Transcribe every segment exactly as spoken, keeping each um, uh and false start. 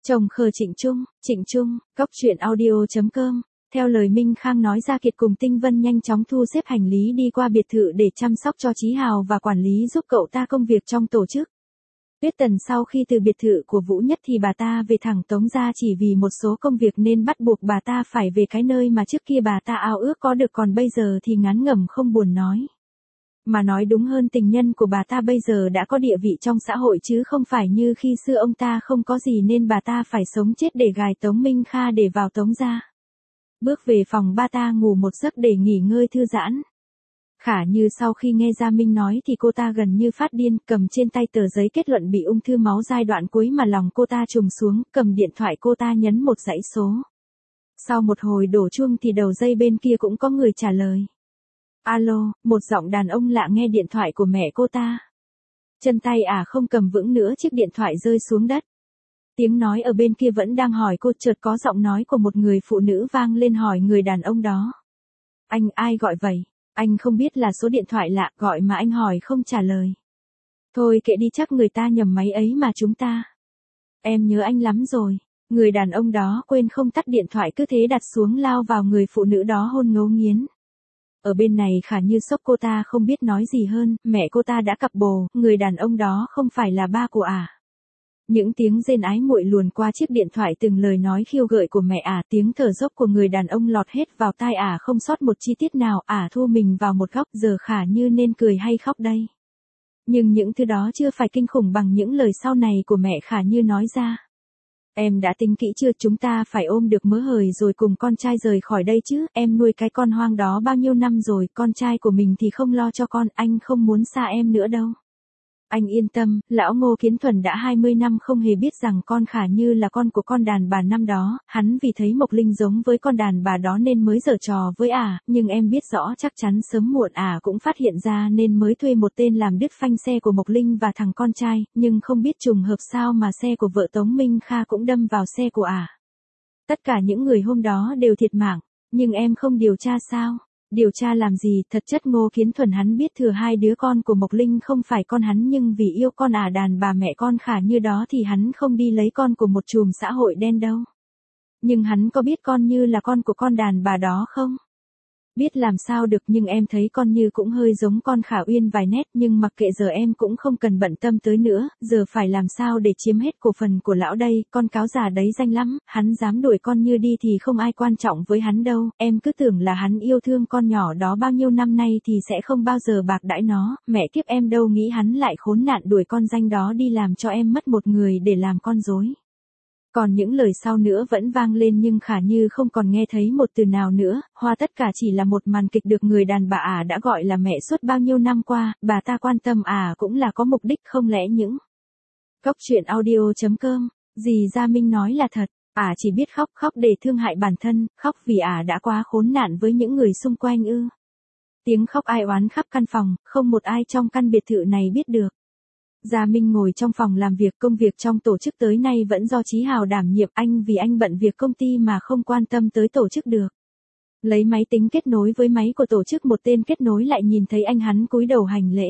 Chồng khờ Trịnh Trung, Trịnh Trung, Cốc truyện audio chấm com. Theo lời Minh Khang nói, Gia Kiệt cùng Tinh Vân nhanh chóng thu xếp hành lý đi qua biệt thự để chăm sóc cho Chí Hào và quản lý giúp cậu ta công việc trong tổ chức. Tuyết Tần sau khi từ biệt thự của Vũ Nhất thì bà ta về thẳng Tống gia chỉ vì một số công việc nên bắt buộc bà ta phải về cái nơi mà trước kia bà ta ao ước có được, còn bây giờ thì ngán ngẩm không buồn nói. Mà nói đúng hơn, tình nhân của bà ta bây giờ đã có địa vị trong xã hội chứ không phải như khi xưa ông ta không có gì nên bà ta phải sống chết để gài Tống Minh Kha để vào Tống gia. Bước về phòng bà ta ngủ một giấc để nghỉ ngơi thư giãn. Khả Như sau khi nghe Gia Minh nói thì cô ta gần như phát điên, cầm trên tay tờ giấy kết luận bị ung thư máu giai đoạn cuối mà lòng cô ta trùng xuống, cầm điện thoại cô ta nhấn một dãy số. Sau một hồi đổ chuông thì đầu dây bên kia cũng có người trả lời. Alo, một giọng đàn ông lạ nghe điện thoại của mẹ cô ta. Chân tay ả à không cầm vững nữa, chiếc điện thoại rơi xuống đất. Tiếng nói ở bên kia vẫn đang hỏi cô, chợt có giọng nói của một người phụ nữ vang lên hỏi người đàn ông đó. Anh, ai gọi vậy? Anh không biết là số điện thoại lạ gọi mà anh hỏi không trả lời. Thôi kệ đi, chắc người ta nhầm máy ấy mà chúng ta. Em nhớ anh lắm rồi. Người đàn ông đó quên không tắt điện thoại cứ thế đặt xuống lao vào người phụ nữ đó hôn ngấu nghiến. Ở bên này Khả Như sốc, cô ta không biết nói gì hơn, mẹ cô ta đã cặp bồ, người đàn ông đó không phải là ba của ả. Những tiếng rên ái muội luồn qua chiếc điện thoại, từng lời nói khiêu gợi của mẹ ả, tiếng thở dốc của người đàn ông lọt hết vào tai ả không sót một chi tiết nào. Ả thu mình vào một góc, giờ Khả Như nên cười hay khóc đây? Nhưng những thứ đó chưa phải kinh khủng bằng những lời sau này của mẹ Khả Như nói ra. Em đã tính kỹ chưa? Chúng ta phải ôm được mớ hời rồi cùng con trai rời khỏi đây chứ. Em nuôi cái con hoang đó bao nhiêu năm rồi, con trai của mình thì không lo cho con, anh không muốn xa em nữa đâu. Anh yên tâm, lão Ngô Kiến Thuần đã hai mươi năm không hề biết rằng con Khả Như là con của con đàn bà năm đó, hắn vì thấy Mộc Linh giống với con đàn bà đó nên mới giở trò với ả, nhưng em biết rõ chắc chắn sớm muộn ả cũng phát hiện ra nên mới thuê một tên làm đứt phanh xe của Mộc Linh và thằng con trai, nhưng không biết trùng hợp sao mà xe của vợ Tống Minh Kha cũng đâm vào xe của ả. Tất cả những người hôm đó đều thiệt mạng, nhưng em không điều tra sao? Điều tra làm gì? Thật chất Ngô Kiến Thuần hắn biết thừa hai đứa con của Mộc Linh không phải con hắn, nhưng vì yêu con ả đàn bà mẹ con Khả Như đó thì hắn không đi lấy con của một chùm xã hội đen đâu. Nhưng hắn có biết con Như là con của con đàn bà đó không? Biết làm sao được, nhưng em thấy con Như cũng hơi giống con Khả Uyên vài nét, nhưng mặc kệ, giờ em cũng không cần bận tâm tới nữa, giờ phải làm sao để chiếm hết cổ phần của lão đây, con cáo già đấy danh lắm, hắn dám đuổi con Như đi thì không ai quan trọng với hắn đâu, em cứ tưởng là hắn yêu thương con nhỏ đó bao nhiêu năm nay thì sẽ không bao giờ bạc đãi nó, mẹ kiếp em đâu nghĩ hắn lại khốn nạn đuổi con danh đó đi làm cho em mất một người để làm con rối. Còn những lời sau nữa vẫn vang lên nhưng Khả Như không còn nghe thấy một từ nào nữa, hoa tất cả chỉ là một màn kịch được người đàn bà ả đã gọi là mẹ suốt bao nhiêu năm qua, bà ta quan tâm ả cũng là có mục đích, không lẽ những Cốc truyện audio chấm com, gì Gia Minh nói là thật, ả chỉ biết khóc khóc để thương hại bản thân, khóc vì ả đã quá khốn nạn với những người xung quanh ư. Tiếng khóc ai oán khắp căn phòng, không một ai trong căn biệt thự này biết được. Gia Minh ngồi trong phòng làm việc, công việc trong tổ chức tới nay vẫn do Chí Hào đảm nhiệm, anh vì anh bận việc công ty mà không quan tâm tới tổ chức được. Lấy máy tính kết nối với máy của tổ chức, một tên kết nối lại nhìn thấy anh, hắn cúi đầu hành lễ.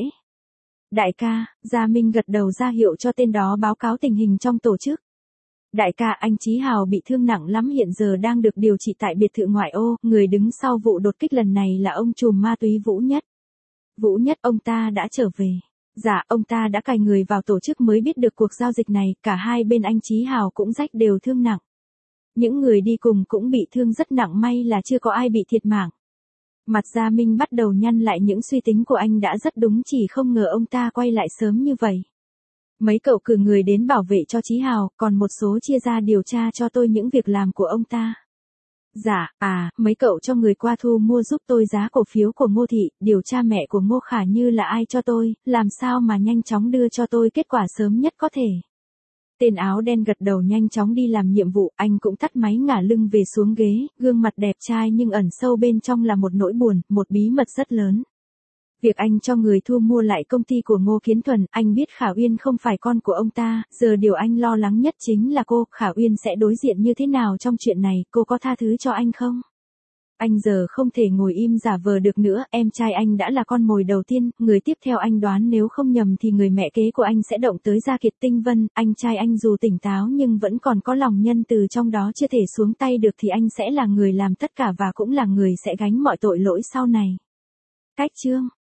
Đại ca, Gia Minh gật đầu ra hiệu cho tên đó báo cáo tình hình trong tổ chức. Đại ca, anh Chí Hào bị thương nặng lắm, hiện giờ đang được điều trị tại biệt thự ngoại ô, người đứng sau vụ đột kích lần này là ông trùm ma túy Vũ Nhất. Vũ Nhất, ông ta đã trở về. Dạ, ông ta đã cài người vào tổ chức mới biết được cuộc giao dịch này, cả hai bên anh Chí Hào cũng rách đều thương nặng. Những người đi cùng cũng bị thương rất nặng, may là chưa có ai bị thiệt mạng. Mặt Gia Minh bắt đầu nhăn lại, những suy tính của anh đã rất đúng, chỉ không ngờ ông ta quay lại sớm như vậy. Mấy cậu cử người đến bảo vệ cho Chí Hào, còn một số chia ra điều tra cho tôi những việc làm của ông ta. Dạ, à, mấy cậu cho người qua thu mua giúp tôi giá cổ phiếu của Ngô Thị, điều tra mẹ của Ngô Khả Như là ai cho tôi, làm sao mà nhanh chóng đưa cho tôi kết quả sớm nhất có thể. Tên áo đen gật đầu nhanh chóng đi làm nhiệm vụ, anh cũng tắt máy ngả lưng về xuống ghế, gương mặt đẹp trai nhưng ẩn sâu bên trong là một nỗi buồn, một bí mật rất lớn. Việc anh cho người thu mua lại công ty của Ngô Kiến Thuần, anh biết Khả Uyên không phải con của ông ta, giờ điều anh lo lắng nhất chính là cô, Khả Uyên sẽ đối diện như thế nào trong chuyện này, cô có tha thứ cho anh không? Anh giờ không thể ngồi im giả vờ được nữa, em trai anh đã là con mồi đầu tiên, người tiếp theo anh đoán nếu không nhầm thì người mẹ kế của anh sẽ động tới Gia Kiệt Tinh Vân, anh trai anh dù tỉnh táo nhưng vẫn còn có lòng nhân từ trong đó chưa thể xuống tay được thì anh sẽ là người làm tất cả và cũng là người sẽ gánh mọi tội lỗi sau này. Cách chương